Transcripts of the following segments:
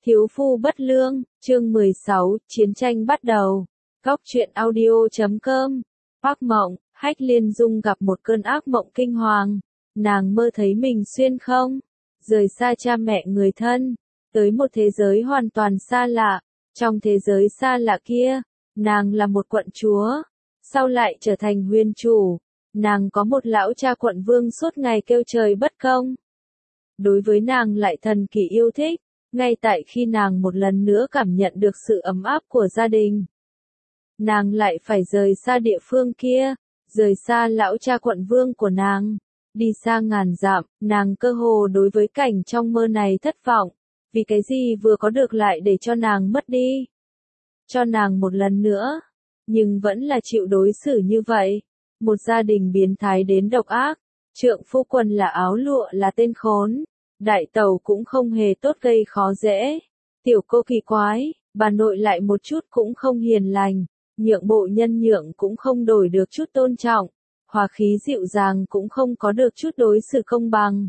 Thiếu phu bất lương, chương 16, chiến tranh bắt đầu. Góc truyện audio.com. Ác mộng, Hách Liên Dung gặp một cơn ác mộng kinh hoàng. Nàng mơ thấy mình xuyên không, rời xa cha mẹ người thân, tới một thế giới hoàn toàn xa lạ. Trong thế giới xa lạ kia, nàng là một quận chúa, sau lại trở thành huyền chủ. Nàng có một lão cha quận vương suốt ngày kêu trời bất công. Đối với nàng lại thần kỳ yêu thích. Ngay tại khi nàng một lần nữa cảm nhận được sự ấm áp của gia đình, nàng lại phải rời xa địa phương kia, rời xa lão cha quận vương của nàng, đi xa ngàn dặm. Nàng cơ hồ đối với cảnh trong mơ này thất vọng, vì cái gì vừa có được lại để cho nàng mất đi. Cho nàng một lần nữa, nhưng vẫn là chịu đối xử như vậy. Một gia đình biến thái đến độc ác, trượng phu quần là áo lụa là tên khốn. Đại tẩu cũng không hề tốt gây khó dễ. Tiểu cô kỳ quái, bà nội lại một chút cũng không hiền lành. Nhượng bộ nhân nhượng cũng không đổi được chút tôn trọng. Hòa khí dịu dàng cũng không có được chút đối xử công bằng.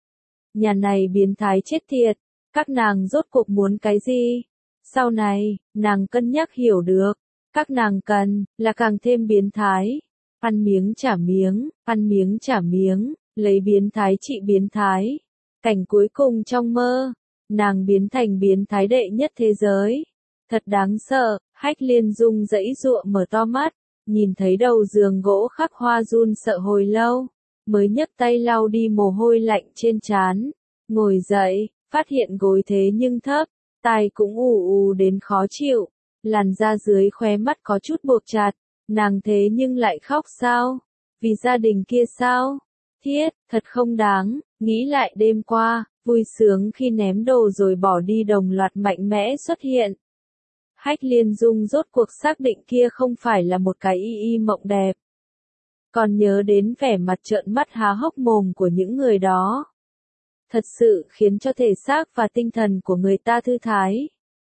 Nhà này biến thái chết tiệt. Các nàng rốt cuộc muốn cái gì? Sau này, nàng cân nhắc hiểu được. Các nàng cần, là càng thêm biến thái. Ăn miếng trả miếng, ăn miếng trả miếng, lấy biến thái trị biến thái. Cảnh cuối cùng trong mơ, nàng biến thành biến thái đệ nhất thế giới. Thật đáng sợ. Hách Liên Dung giãy giụa mở to mắt, nhìn thấy đầu giường gỗ khắc hoa run sợ hồi lâu, mới nhấc tay lau đi mồ hôi lạnh trên trán, ngồi dậy, phát hiện gối thế nhưng thấp, tai cũng ù ù đến khó chịu, làn da dưới khóe mắt có chút buộc chặt. Nàng thế nhưng lại khóc sao? Vì gia đình kia sao? Thiết, thật không đáng. Nghĩ lại đêm qua, vui sướng khi ném đồ rồi bỏ đi đồng loạt mạnh mẽ xuất hiện. Hách Liên Dung rốt cuộc xác định kia không phải là một cái y mộng đẹp. Còn nhớ đến vẻ mặt trợn mắt há hốc mồm của những người đó. Thật sự khiến cho thể xác và tinh thần của người ta thư thái.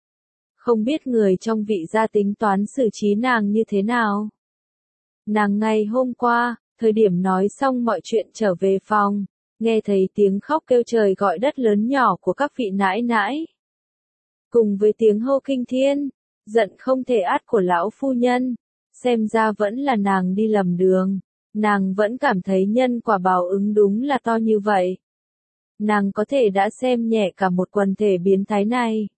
Không biết người trong vị gia tính toán xử trí nàng như thế nào. Nàng ngày hôm qua, thời điểm nói xong mọi chuyện trở về phòng. Nghe thấy tiếng khóc kêu trời gọi đất lớn nhỏ của các vị nãi nãi. Cùng với tiếng hô kinh thiên, giận không thể át của lão phu nhân. Xem ra vẫn là nàng đi lầm đường. Nàng vẫn cảm thấy nhân quả báo ứng đúng là to như vậy. Nàng có thể đã xem nhẹ cả một quần thể biến thái này.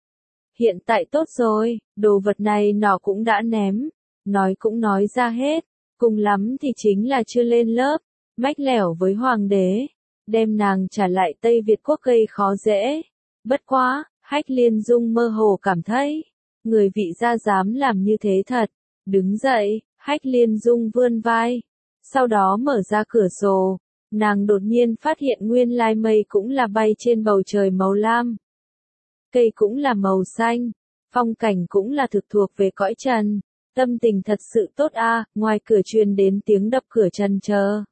Hiện tại tốt rồi, đồ vật này nó cũng đã ném. Nói cũng nói ra hết. Cùng lắm thì chính là chưa lên lớp. Mách lẻo với hoàng đế. Đem nàng trả lại Tây Việt quốc gây khó dễ. Bất quá, Hách Liên Dung mơ hồ cảm thấy, người vị gia dám làm như thế thật. Đứng dậy, Hách Liên Dung vươn vai. Sau đó mở ra cửa sổ. Nàng đột nhiên phát hiện nguyên lai mây cũng là bay trên bầu trời màu lam. Cây cũng là màu xanh. Phong cảnh cũng là thực thuộc về cõi trần. Tâm tình thật sự tốt a. Ngoài cửa truyền đến tiếng đập cửa trần chờ.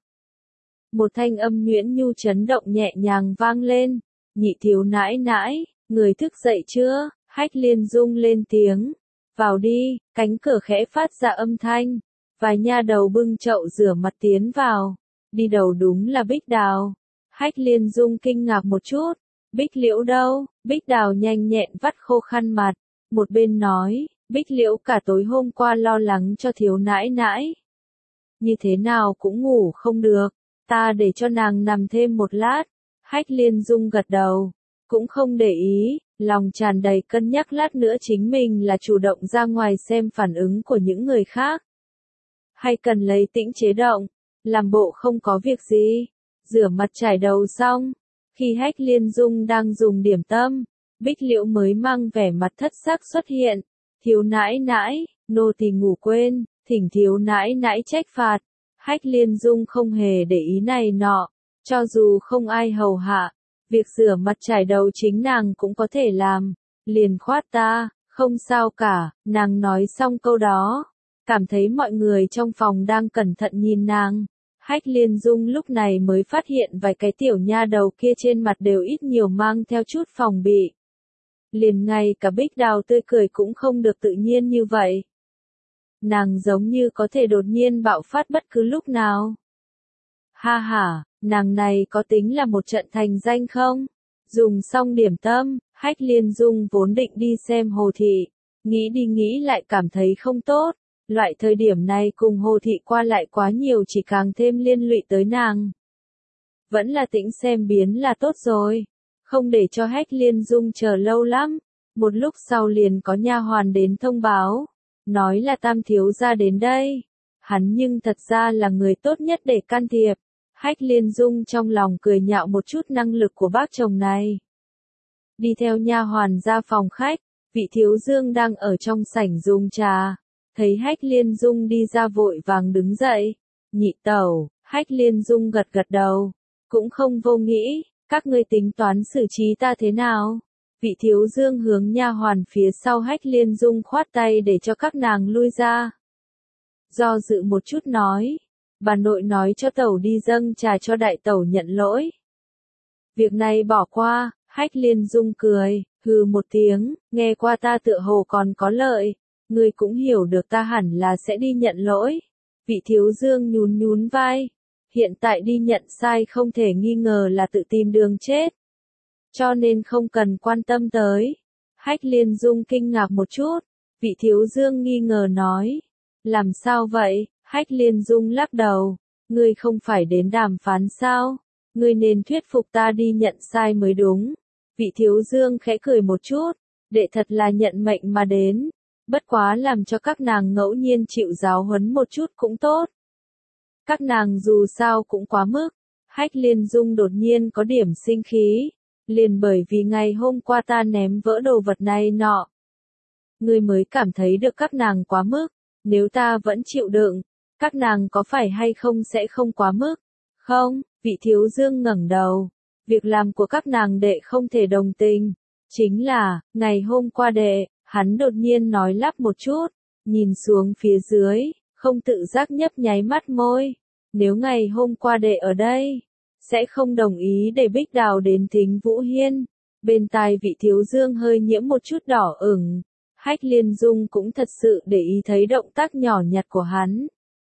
Một thanh âm nhuyễn nhu chấn động nhẹ nhàng vang lên. Nhị thiếu nãi nãi, người thức dậy chưa? Hách Liên Dung lên tiếng. Vào đi. Cánh cửa khẽ phát ra âm thanh. Vài nha đầu bưng chậu rửa mặt tiến vào. Đi đầu đúng là Bích Đào. Hách Liên Dung kinh ngạc một chút. Bích Liễu đâu? Bích Đào nhanh nhẹn vắt khô khăn mặt. Một bên nói, Bích Liễu cả tối hôm qua lo lắng cho thiếu nãi nãi. Như thế nào cũng ngủ không được. Ta để cho nàng nằm thêm một lát. Hách Liên Dung gật đầu. Cũng không để ý, lòng tràn đầy cân nhắc lát nữa chính mình là chủ động ra ngoài xem phản ứng của những người khác. Hay cần lấy tĩnh chế động, làm bộ không có việc gì. Rửa mặt chải đầu xong. Khi Hách Liên Dung đang dùng điểm tâm, Bích Liễu mới mang vẻ mặt thất sắc xuất hiện. Thiếu nãi nãi, nô tỳ ngủ quên, thỉnh thiếu nãi nãi trách phạt. Hách Liên Dung không hề để ý này nọ, cho dù không ai hầu hạ, việc rửa mặt chải đầu chính nàng cũng có thể làm. Liền khoát ta, không sao cả. Nàng nói xong câu đó, cảm thấy mọi người trong phòng đang cẩn thận nhìn nàng. Hách Liên Dung lúc này mới phát hiện vài cái tiểu nha đầu kia trên mặt đều ít nhiều mang theo chút phòng bị. Liền ngay cả Bích Đào tươi cười cũng không được tự nhiên như vậy. Nàng giống như có thể đột nhiên bạo phát bất cứ lúc nào. Ha ha, nàng này có tính là một trận thành danh không? Dùng xong điểm tâm, Hách Liên Dung vốn định đi xem Hồ Thị, nghĩ đi nghĩ lại cảm thấy không tốt, loại thời điểm này cùng Hồ Thị qua lại quá nhiều chỉ càng thêm liên lụy tới nàng. Vẫn là tĩnh xem biến là tốt rồi, không để cho Hách Liên Dung chờ lâu lắm, một lúc sau liền có nha hoàn đến thông báo, nói là Tam thiếu gia đến đây. Hắn nhưng thật ra là người tốt nhất để can thiệp. Hách Liên Dung trong lòng cười nhạo một chút năng lực của bác chồng này. Đi theo nha hoàn ra phòng khách, vị thiếu dương đang ở trong sảnh dùng trà. Thấy Hách Liên Dung đi ra vội vàng đứng dậy. Nhị tẩu, Hách Liên Dung gật gật đầu. Cũng không vô nghĩ, các ngươi tính toán xử trí ta thế nào? Vị thiếu dương hướng nha hoàn phía sau Hách Liên Dung khoát tay để cho các nàng lui ra. Do dự một chút nói, bà nội nói cho tẩu đi dâng trà cho đại tẩu nhận lỗi. Việc này bỏ qua, Hách Liên Dung cười, hừ một tiếng, nghe qua ta tựa hồ còn có lợi, ngươi cũng hiểu được ta hẳn là sẽ đi nhận lỗi. Vị thiếu dương nhún nhún vai, hiện tại đi nhận sai không thể nghi ngờ là tự tìm đường chết. Cho nên không cần quan tâm tới. Hách Liên Dung kinh ngạc một chút, vị thiếu dương nghi ngờ nói. Làm sao vậy? Hách Liên Dung lắc đầu. Ngươi không phải đến đàm phán sao? Ngươi nên thuyết phục ta đi nhận sai mới đúng. Vị thiếu dương khẽ cười một chút. Đệ thật là nhận mệnh mà đến. Bất quá làm cho các nàng ngẫu nhiên chịu giáo huấn một chút cũng tốt. Các nàng dù sao cũng quá mức. Hách Liên Dung đột nhiên có điểm sinh khí. Liền bởi vì ngày hôm qua ta ném vỡ đồ vật này nọ. Ngươi mới cảm thấy được các nàng quá mức. Nếu ta vẫn chịu đựng, các nàng có phải hay không sẽ không quá mức? Không, vị thiếu dương ngẩng đầu. Việc làm của các nàng đệ không thể đồng tình. Chính là, ngày hôm qua đệ, hắn đột nhiên nói lắp một chút, nhìn xuống phía dưới, không tự giác nhấp nháy mắt môi. Nếu ngày hôm qua đệ ở đây, sẽ không đồng ý để Bích Đào đến Thính Vũ Hiên. Bên tai vị thiếu dương hơi nhiễm một chút đỏ ửng. Hách Liên Dung cũng thật sự để ý thấy động tác nhỏ nhặt của hắn.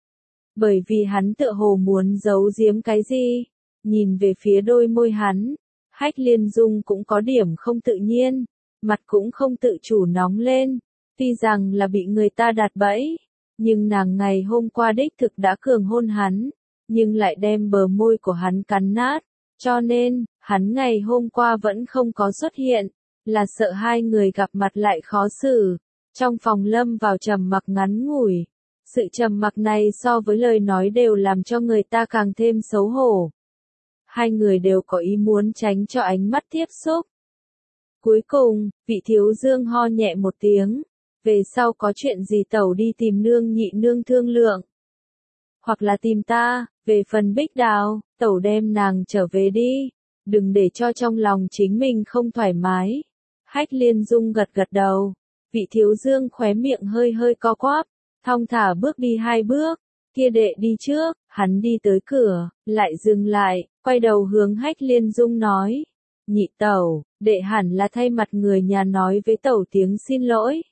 Bởi vì hắn tựa hồ muốn giấu giếm cái gì. Nhìn về phía đôi môi hắn, Hách Liên Dung cũng có điểm không tự nhiên, mặt cũng không tự chủ nóng lên. Tuy rằng là bị người ta đặt bẫy, nhưng nàng ngày hôm qua đích thực đã cường hôn hắn, nhưng lại đem bờ môi của hắn cắn nát. Cho nên, hắn ngày hôm qua vẫn không có xuất hiện. Là sợ hai người gặp mặt lại khó xử. Trong phòng lâm vào trầm mặc ngắn ngủi. Sự trầm mặc này so với lời nói đều làm cho người ta càng thêm xấu hổ. Hai người đều có ý muốn tránh cho ánh mắt tiếp xúc. Cuối cùng, vị thiếu dương ho nhẹ một tiếng. Về sau có chuyện gì tẩu đi tìm nương nhị nương thương lượng. Hoặc là tìm ta, về phần Bích Đào, tẩu đem nàng trở về đi. Đừng để cho trong lòng chính mình không thoải mái. Hách Liên Dung gật gật đầu. Vị thiếu dương khóe miệng hơi hơi co quắp. Thong thả bước đi 2 bước. Kia đệ đi trước, hắn đi tới cửa, lại dừng lại, quay đầu hướng Hách Liên Dung nói. Nhị tẩu, đệ hẳn là thay mặt người nhà nói với tẩu tiếng xin lỗi.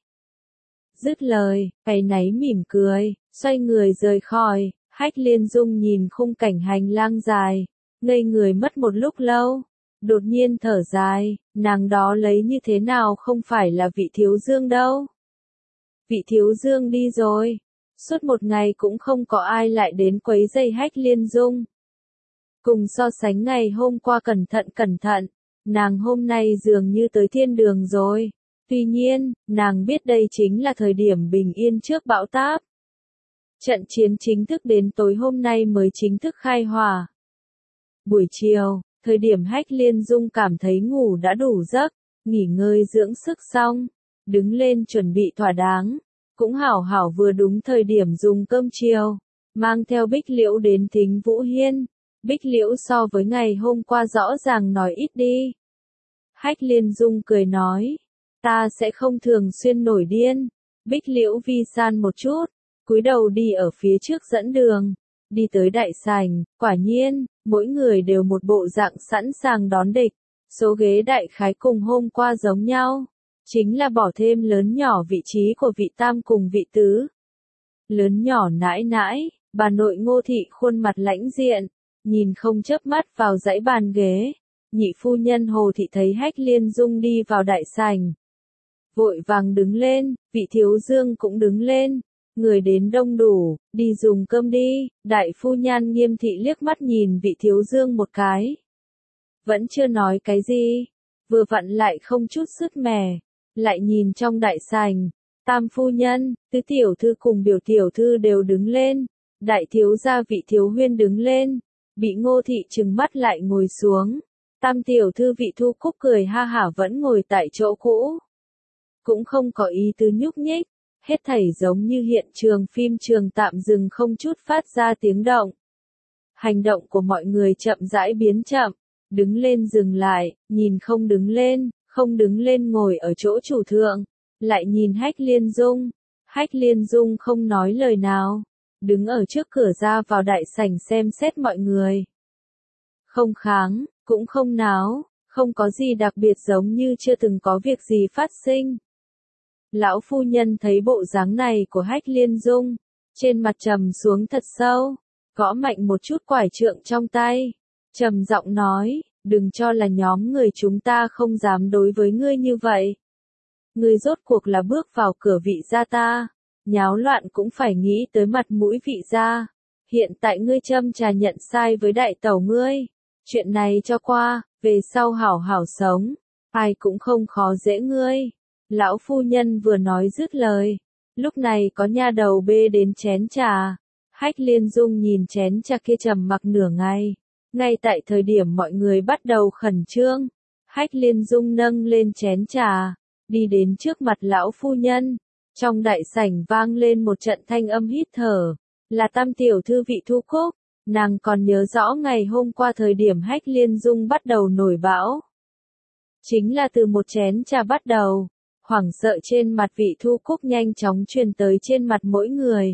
Dứt lời, áy náy mỉm cười, xoay người rời khỏi. Hách Liên Dung nhìn khung cảnh hành lang dài, ngây người mất một lúc lâu. Đột nhiên thở dài, nàng đó lấy như thế nào không phải là vị thiếu dương đâu. Vị thiếu dương đi rồi. Suốt một ngày cũng không có ai lại đến quấy rầy Hách Liên Dung. Cùng so sánh ngày hôm qua cẩn thận, nàng hôm nay dường như tới thiên đường rồi. Tuy nhiên, nàng biết đây chính là thời điểm bình yên trước bão táp. Trận chiến chính thức đến tối hôm nay mới chính thức khai hỏa. Buổi chiều, thời điểm Hách Liên Dung cảm thấy ngủ đã đủ giấc, nghỉ ngơi dưỡng sức xong, đứng lên chuẩn bị thỏa đáng, cũng hảo hảo vừa đúng thời điểm dùng cơm chiều, mang theo Bích Liễu đến Thính Vũ Hiên. Bích Liễu so với ngày hôm qua rõ ràng nói ít đi. Hách Liên Dung cười nói, ta sẽ không thường xuyên nổi điên. Bích Liễu vi san một chút, cúi đầu đi ở phía trước dẫn đường, đi tới đại sảnh, quả nhiên, mỗi người đều một bộ dạng sẵn sàng đón địch, số ghế đại khái cùng hôm qua giống nhau, chính là bỏ thêm lớn nhỏ vị trí của vị tam cùng vị tứ. Lớn nhỏ nãi nãi, bà nội Ngô Thị khuôn mặt lãnh diện, nhìn không chớp mắt vào dãy bàn ghế, Nhị phu nhân Hồ Thị thấy Hách Liên Dung đi vào đại sảnh. Vội vàng đứng lên, vị thiếu dương cũng đứng lên. Người đến đông đủ, đi dùng cơm đi. Đại phu nhân Nghiêm Thị liếc mắt nhìn vị thiếu dương một cái. Vẫn chưa nói cái gì. Vừa vặn lại không chút sứt mẻ. Lại nhìn trong đại sảnh. Tam phu nhân, tứ tiểu thư cùng biểu tiểu thư đều đứng lên. Đại thiếu gia vị thiếu huyên đứng lên. Bị Ngô Thị trừng mắt lại ngồi xuống. Tam tiểu thư vị Thu Cúc cười ha hả vẫn ngồi tại chỗ cũ. Cũng không có ý tứ nhúc nhích. Hết thảy giống như hiện trường phim trường tạm dừng không chút phát ra tiếng động. Hành động của mọi người chậm rãi biến chậm. Đứng lên dừng lại, nhìn không đứng lên ngồi ở chỗ chủ thượng. Lại nhìn Hách Liên Dung. Hách Liên Dung không nói lời nào. Đứng ở trước cửa ra vào đại sảnh xem xét mọi người. Không kháng, cũng không náo, không có gì đặc biệt giống như chưa từng có việc gì phát sinh. Lão phu nhân thấy bộ dáng này của Hách Liên Dung, trên mặt trầm xuống thật sâu, gõ mạnh một chút quải trượng trong tay, trầm giọng nói, đừng cho là nhóm người chúng ta không dám đối với ngươi như vậy. Ngươi rốt cuộc là bước vào cửa vị gia ta, nháo loạn cũng phải nghĩ tới mặt mũi vị gia. Hiện tại ngươi châm trà nhận sai với đại tẩu ngươi, chuyện này cho qua, về sau hảo hảo sống, ai cũng không khó dễ ngươi. Lão phu nhân vừa nói dứt lời, lúc này có nha đầu bê đến chén trà. Hách Liên Dung nhìn chén trà kia trầm mặc nửa ngày. Ngay tại thời điểm mọi người bắt đầu khẩn trương, Hách Liên Dung nâng lên chén trà, đi đến trước mặt lão phu nhân. Trong đại sảnh vang lên một trận thanh âm hít thở, là Tam tiểu thư vị Thu Cúc. Nàng còn nhớ rõ ngày hôm qua thời điểm Hách Liên Dung bắt đầu nổi bão. Chính là từ một chén trà bắt đầu. Hoảng sợ trên mặt vị Thu Cúc nhanh chóng truyền tới trên mặt mỗi người.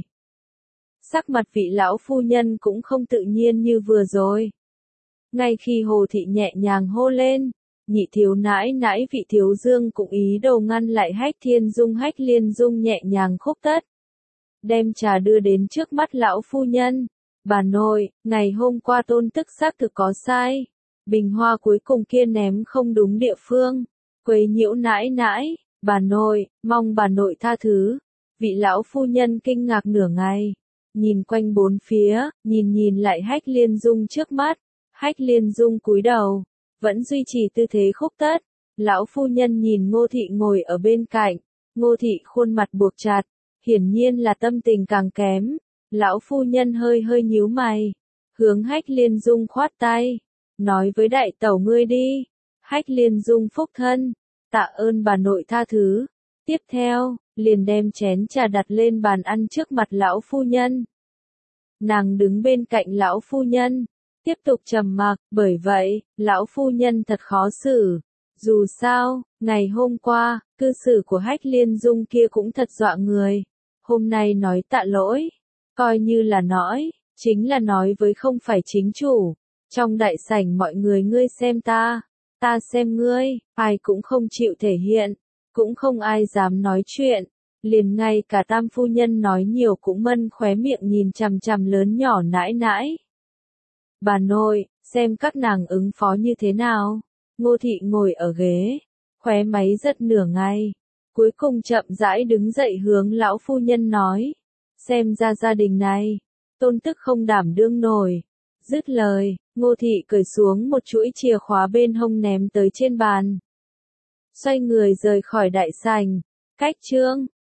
Sắc mặt vị lão phu nhân cũng không tự nhiên như vừa rồi. Ngay khi Hồ Thị nhẹ nhàng hô lên, nhị thiếu nãi nãi vị thiếu dương cũng ý đồ ngăn lại Hách Liên Dung nhẹ nhàng khúc tất. Đem trà đưa đến trước mắt lão phu nhân. Bà nội, ngày hôm qua tôn tức xác thực có sai. Bình hoa cuối cùng kia ném không đúng địa phương. Quấy nhiễu nãi nãi. Bà nội, mong bà nội tha thứ. Vị lão phu nhân kinh ngạc nửa ngày. Nhìn quanh bốn phía, nhìn lại Hách Liên Dung trước mắt. Hách Liên Dung cúi đầu, vẫn duy trì tư thế khúc tất. Lão phu nhân nhìn Ngô Thị ngồi ở bên cạnh. Ngô Thị khuôn mặt buộc chặt, hiển nhiên là tâm tình càng kém. Lão phu nhân hơi nhíu mày, hướng Hách Liên Dung khoát tay, nói với đại tẩu ngươi đi. Hách Liên Dung phúc thân, tạ ơn bà nội tha thứ. Tiếp theo, liền đem chén trà đặt lên bàn ăn trước mặt lão phu nhân. Nàng đứng bên cạnh lão phu nhân, tiếp tục trầm mặc, bởi vậy, lão phu nhân thật khó xử. Dù sao, ngày hôm qua, cư xử của Hách Liên Dung kia cũng thật dọa người. Hôm nay nói tạ lỗi, coi như là nói, chính là nói với không phải chính chủ. Trong đại sảnh mọi người ngươi xem ta xem ngươi, ai cũng không chịu thể hiện, cũng không ai dám nói chuyện. Liền ngay cả Tam phu nhân nói nhiều cũng mân khóe miệng nhìn chằm chằm lớn nhỏ nãi nãi. Bà nội, xem các nàng ứng phó như thế nào. Ngô Thị ngồi ở ghế, khóe máy giật nửa ngày, cuối cùng chậm rãi đứng dậy hướng lão phu nhân nói, xem ra gia đình này, tôn tức không đảm đương nổi. Dứt lời, Ngô Thị cởi xuống một chuỗi chìa khóa bên hông ném tới trên bàn. Xoay người rời khỏi đại sảnh, cách chương